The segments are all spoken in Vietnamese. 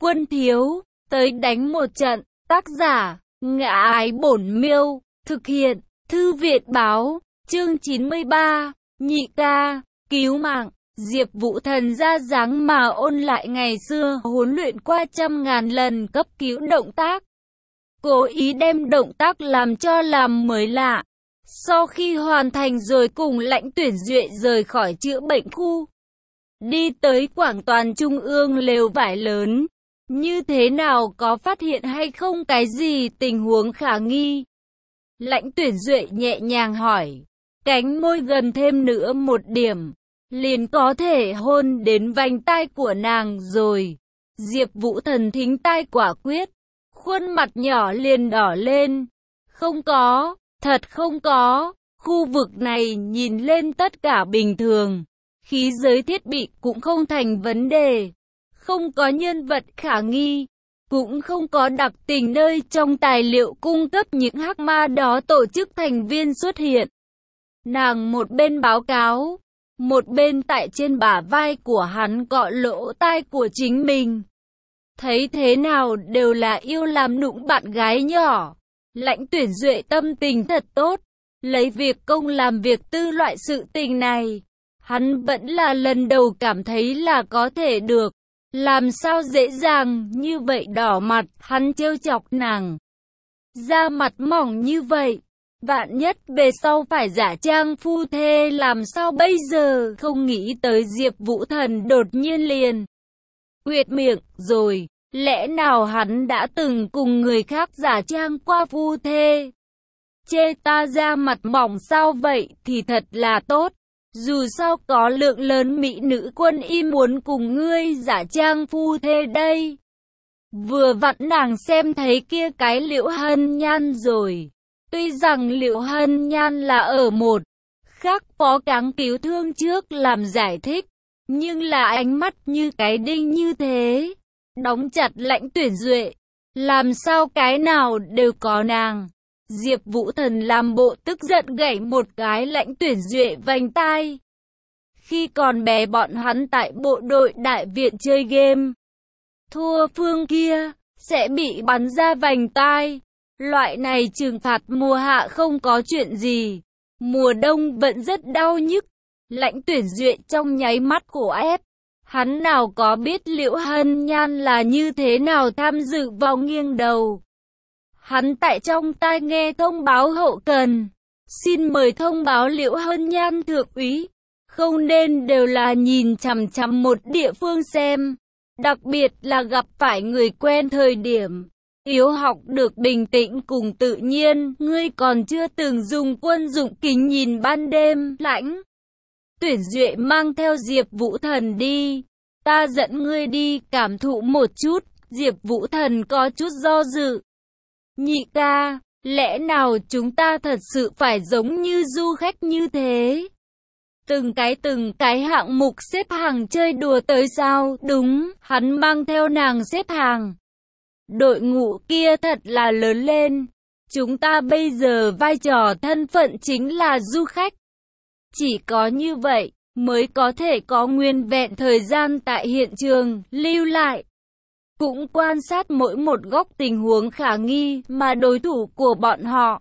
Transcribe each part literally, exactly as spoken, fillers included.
Quân thiếu, tới đánh một trận. Tác giả, Ngã Ái Bổn Miêu. Thực hiện, Thư Viện Báo. Chương chín mươi ba, nhị ca, cứu mạng. Diệp Vũ Thần ra dáng mà ôn lại ngày xưa huấn luyện qua trăm ngàn lần cấp cứu động tác. Cố ý đem động tác làm cho làm mới lạ. Sau khi hoàn thành rồi cùng Lãnh Tuyển Duệ rời khỏi chữa bệnh khu. Đi tới Quảng Toàn Trung ương lều vải lớn. Như thế nào, có phát hiện hay không cái gì tình huống khả nghi? Lãnh Tuyển Duệ nhẹ nhàng hỏi. Cánh môi gần thêm nữa một điểm, liền có thể hôn đến vành tai của nàng rồi. Diệp Vũ Thần thính tai quả quyết, khuôn mặt nhỏ liền đỏ lên. Không có, thật không có, khu vực này nhìn lên tất cả bình thường. Khí giới thiết bị cũng không thành vấn đề. Không có nhân vật khả nghi, cũng không có đặc tình nơi trong tài liệu cung cấp những hắc ma đó tổ chức thành viên xuất hiện. Nàng một bên báo cáo, một bên tại trên bả vai của hắn cọ lỗ tai của chính mình. Thấy thế nào đều là yêu làm nũng bạn gái nhỏ. Lãnh Tuyển Duệ tâm tình thật tốt, lấy việc công làm việc tư loại sự tình này. Hắn vẫn là lần đầu cảm thấy là có thể được. Làm sao dễ dàng như vậy đỏ mặt, hắn trêu chọc nàng. Da mặt mỏng như vậy, vạn nhất về sau phải giả trang phu thê làm sao bây giờ? Không nghĩ tới Diệp Vũ Thần đột nhiên liền quyệt miệng rồi, lẽ nào hắn đã từng cùng người khác giả trang qua phu thê? Chê ta da mặt mỏng sao vậy thì thật là tốt. Dù sao có lượng lớn mỹ nữ quân y muốn cùng ngươi giả trang phu thê đây. Vừa vặn nàng xem thấy kia cái Liễu Hân Nhan rồi. Tuy rằng Liễu Hân Nhan là ở một khác phó cáng cứu thương trước làm giải thích, nhưng là ánh mắt như cái đinh như thế, đóng chặt Lãnh Tuyển Duệ. Làm sao cái nào đều có nàng. Diệp Vũ Thần làm bộ tức giận gảy một cái Lãnh Tuyển Duệ vành tai. Khi còn bé bọn hắn tại bộ đội đại viện chơi game, thua phương kia sẽ bị bắn ra vành tai. Loại này trừng phạt mùa hạ không có chuyện gì, mùa đông vẫn rất đau nhức. Lãnh Tuyển Duệ trong nháy mắt khổ ép. Hắn nào có biết Liễu Hân Nhan là như thế nào tham dự vào nghiêng đầu. Hắn tại trong tai nghe thông báo hậu cần. Xin mời thông báo Liễu Hân Nhan thượng úy. Không nên đều là nhìn chằm chằm một địa phương xem. Đặc biệt là gặp phải người quen thời điểm. Yếu học được bình tĩnh cùng tự nhiên. Ngươi còn chưa từng dùng quân dụng kính nhìn ban đêm. Lãnh Tuyển Duệ mang theo Diệp Vũ Thần đi. Ta dẫn ngươi đi cảm thụ một chút. Diệp Vũ Thần có chút do dự. Nhị ca, lẽ nào chúng ta thật sự phải giống như du khách như thế? Từng cái từng cái hạng mục xếp hàng chơi đùa tới sao? Đúng, hắn mang theo nàng xếp hàng. Đội ngũ kia thật là lớn lên. Chúng ta bây giờ vai trò thân phận chính là du khách. Chỉ có như vậy mới có thể có nguyên vẹn thời gian tại hiện trường, lưu lại. Cũng quan sát mỗi một góc tình huống khả nghi mà đối thủ của bọn họ.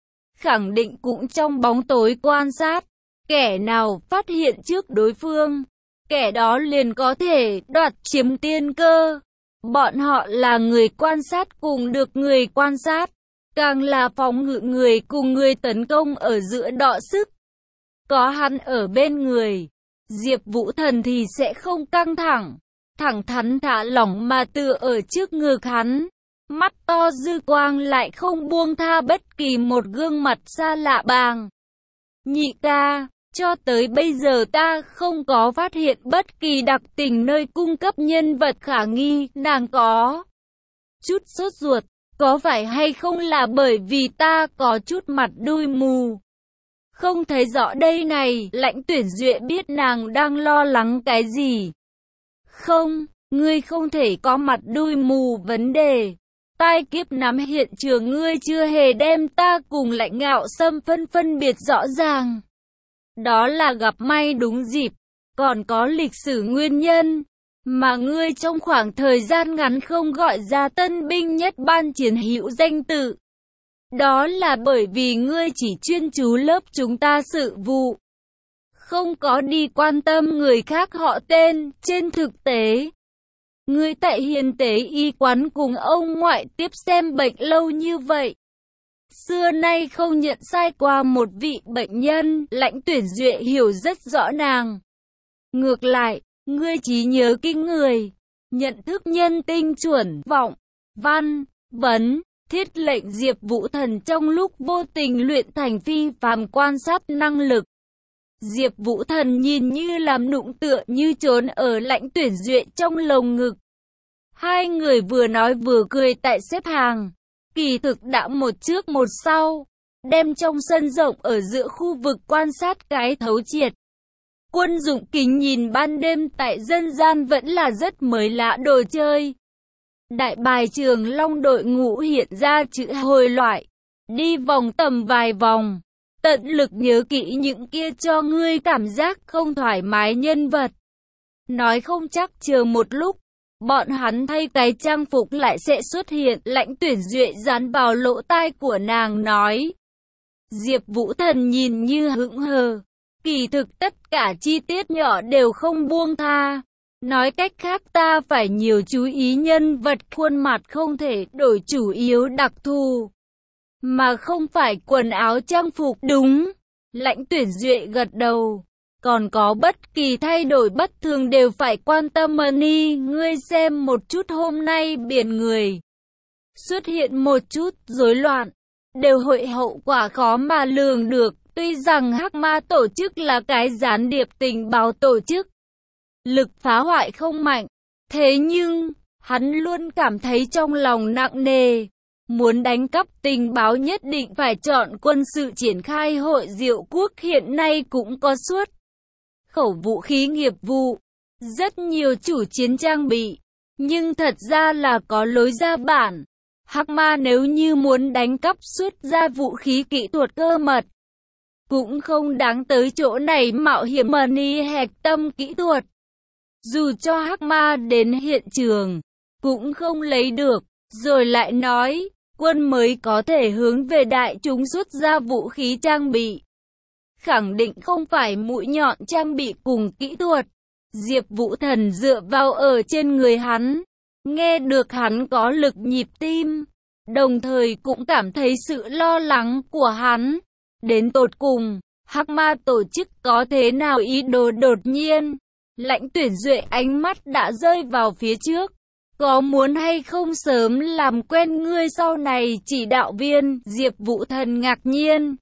Khẳng định cũng trong bóng tối quan sát. Kẻ nào phát hiện trước đối phương, kẻ đó liền có thể đoạt chiếm tiên cơ. Bọn họ là người quan sát cùng được người quan sát. Càng là phòng ngự người cùng người tấn công ở giữa đọ sức. Có hắn ở bên người, Diệp Vũ Thần thì sẽ không căng thẳng. Thẳng thắn thả lỏng mà tựa ở trước ngực hắn. Mắt to dư quang lại không buông tha bất kỳ một gương mặt xa lạ bàng. Nhị ca, cho tới bây giờ ta không có phát hiện bất kỳ đặc tình nơi cung cấp nhân vật khả nghi. Nàng có chút sốt ruột, có phải hay không là bởi vì ta có chút mặt đuôi mù? Không thấy rõ đây này. Lãnh Tuyển Duệ biết nàng đang lo lắng cái gì. Không, ngươi không thể có mặt đuôi mù vấn đề. Tai kiếp nắm hiện trường, ngươi chưa hề đem ta cùng Lãnh Ngạo Sâm phân phân biệt rõ ràng. Đó là gặp may đúng dịp, còn có lịch sử nguyên nhân. mà ngươi trong khoảng thời gian ngắn không gọi ra tân binh nhất ban chiến hữu danh tự. Đó là bởi vì ngươi chỉ chuyên chú lớp chúng ta sự vụ, không có đi quan tâm người khác họ tên. Trên thực tế, ngươi tại Hiền Tế y quán cùng ông ngoại tiếp xem bệnh lâu như vậy, xưa nay không nhận sai qua một vị bệnh nhân. Lãnh Tuyển Duệ hiểu rất rõ nàng. Ngược lại, ngươi trí nhớ kinh người, nhận thức nhân tinh chuẩn, vọng, văn, vấn, thiết lệnh Diệp Vũ Thần trong lúc vô tình luyện thành phi phàm quan sát năng lực. Diệp Vũ Thần nhìn như làm nụng tựa như trốn ở Lãnh Tuyển Duệ trong lồng ngực. Hai người vừa nói vừa cười tại xếp hàng, kỳ thực đã một trước một sau, đem trong sân rộng ở giữa khu vực quan sát cái thấu triệt. Quân dụng kính nhìn ban đêm tại dân gian vẫn là rất mới lạ đồ chơi. Đại bài Trường Long đội ngũ hiện ra chữ hồi loại, đi vòng tầm vài vòng, tận lực nhớ kỹ những kia cho ngươi cảm giác không thoải mái nhân vật. Nói không chắc chờ một lúc, bọn hắn thay cái trang phục lại sẽ xuất hiện. Lãnh Tuyển Duệ dán vào lỗ tai của nàng nói. Diệp Vũ Thần nhìn như hững hờ, kỳ thực tất cả chi tiết nhỏ đều không buông tha. Nói cách khác ta phải nhiều chú ý nhân vật khuôn mặt không thể đổi chủ yếu đặc thù, mà không phải quần áo trang phục. Đúng, Lãnh Tuyển Duệ gật đầu. Còn có bất kỳ thay đổi bất thường đều phải quan tâm Mani. Ngươi xem một chút hôm nay biển người xuất hiện một chút rối loạn, đều hội hậu quả khó mà lường được. Tuy rằng Hắc Ma tổ chức là cái gián điệp tình báo tổ chức, lực phá hoại không mạnh, thế nhưng hắn luôn cảm thấy trong lòng nặng nề. Muốn đánh cắp tình báo nhất định phải chọn quân sự triển khai. Hội Diệu Quốc hiện nay cũng có suốt khẩu vũ khí nghiệp vụ, rất nhiều chủ chiến trang bị, nhưng thật ra là có lối ra bản. Hắc Ma nếu như muốn đánh cắp xuất ra vũ khí kỹ thuật cơ mật, cũng không đáng tới chỗ này mạo hiểm Mani hạch tâm kỹ thuật. Dù cho Hắc Ma đến hiện trường, cũng không lấy được. Rồi lại nói, quân mới có thể hướng về đại chúng xuất ra vũ khí trang bị, khẳng định không phải mũi nhọn trang bị cùng kỹ thuật. Diệp Vũ Thần dựa vào ở trên người hắn, nghe được hắn có lực nhịp tim, đồng thời cũng cảm thấy sự lo lắng của hắn. Đến tột cùng, Hắc Ma tổ chức có thế nào ý đồ đột nhiên? Lãnh Tuyển Duệ ánh mắt đã rơi vào phía trước. Có muốn hay không sớm làm quen ngươi sau này chỉ đạo viên? Diệp Vũ Thần ngạc nhiên.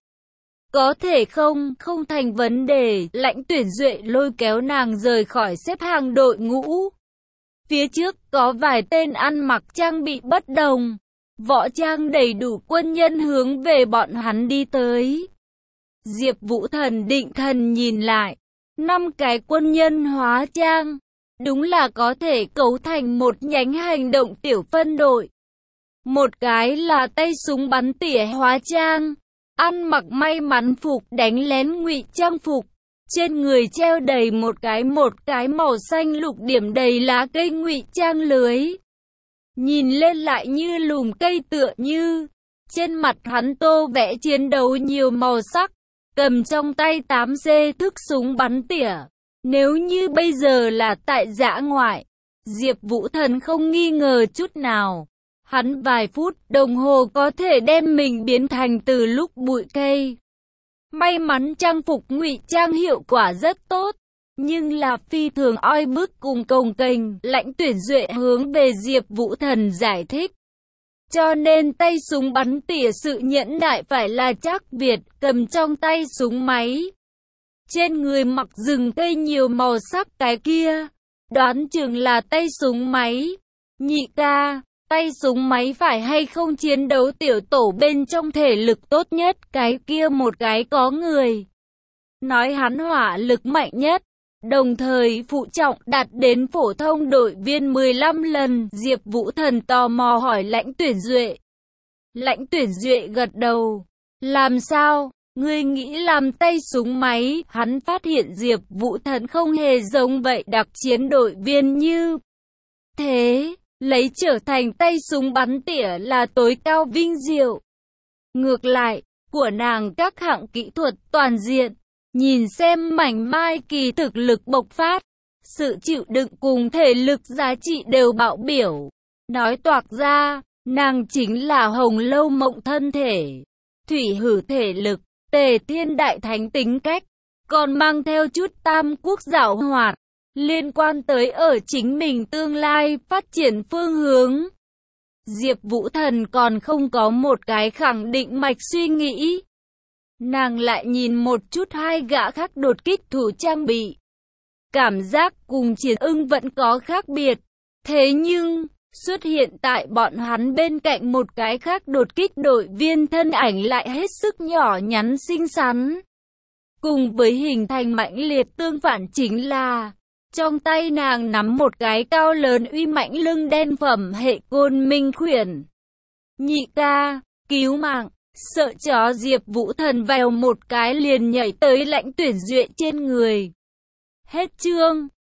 Có thể không, không thành vấn đề. Lãnh Tuyển Duệ lôi kéo nàng rời khỏi xếp hàng đội ngũ. Phía trước có vài tên ăn mặc trang bị bất đồng, võ trang đầy đủ quân nhân hướng về bọn hắn đi tới. Diệp Vũ Thần định thần nhìn lại, năm cái quân nhân hóa trang, đúng là có thể cấu thành một nhánh hành động tiểu phân đội. Một cái là tay súng bắn tỉa hóa trang, ăn mặc may mắn phục đánh lén ngụy trang phục, trên người treo đầy một cái một cái màu xanh lục điểm đầy lá cây ngụy trang lưới. Nhìn lên lại như lùm cây tựa như, trên mặt hắn tô vẽ chiến đấu nhiều màu sắc, cầm trong tay tám xê thức súng bắn tỉa. Nếu như bây giờ là tại dã ngoại, Diệp Vũ Thần không nghi ngờ chút nào. Hắn vài phút đồng hồ có thể đem mình biến thành từ lúc bụi cây. May mắn trang phục ngụy trang hiệu quả rất tốt, nhưng là phi thường oi bức cùng cồng kềnh. Lãnh Tuyển Duệ hướng về Diệp Vũ Thần giải thích. Cho nên tay súng bắn tỉa sự nhẫn nại phải là Trác Việt, cầm trong tay súng máy. Trên người mặc rừng cây nhiều màu sắc cái kia, đoán chừng là tay súng máy. Nhị ca, tay súng máy phải hay không chiến đấu tiểu tổ bên trong thể lực tốt nhất, cái kia một cái có người nói hắn hỏa lực mạnh nhất, đồng thời phụ trọng đạt đến phổ thông đội viên mười lăm lần. Diệp Vũ Thần tò mò hỏi Lãnh Tuyển Duệ. Lãnh Tuyển Duệ gật đầu. Làm sao? Ngươi nghĩ làm tay súng máy, hắn phát hiện Diệp Vũ Thần không hề giống vậy đặc chiến đội viên như thế, lấy trở thành tay súng bắn tỉa là tối cao vinh diệu. Ngược lại, của nàng các hạng kỹ thuật toàn diện, nhìn xem mảnh mai kỳ thực lực bộc phát, sự chịu đựng cùng thể lực giá trị đều bạo biểu. Nói toạc ra, nàng chính là hồng lâu mộng thân thể, thủy hử thể lực, tề thiên đại thánh tính cách, còn mang theo chút tam quốc giảo hoạt, liên quan tới ở chính mình tương lai phát triển phương hướng. Diệp Vũ Thần còn không có một cái khẳng định mạch suy nghĩ. Nàng lại nhìn một chút hai gã khác đột kích thủ trang bị. Cảm giác cùng Triển Ưng vẫn có khác biệt. Thế nhưng, xuất hiện tại bọn hắn bên cạnh một cái khác đột kích đội viên thân ảnh lại hết sức nhỏ nhắn xinh xắn. Cùng với hình thành mãnh liệt tương phản chính là, trong tay nàng nắm một cái cao lớn uy mãnh lưng đen phẩm hệ côn minh khuyển. Nhị ca, cứu mạng, sợ chó Diệp Vũ Thần vèo một cái liền nhảy tới Lãnh Tuyển Duệ trên người. Hết chương.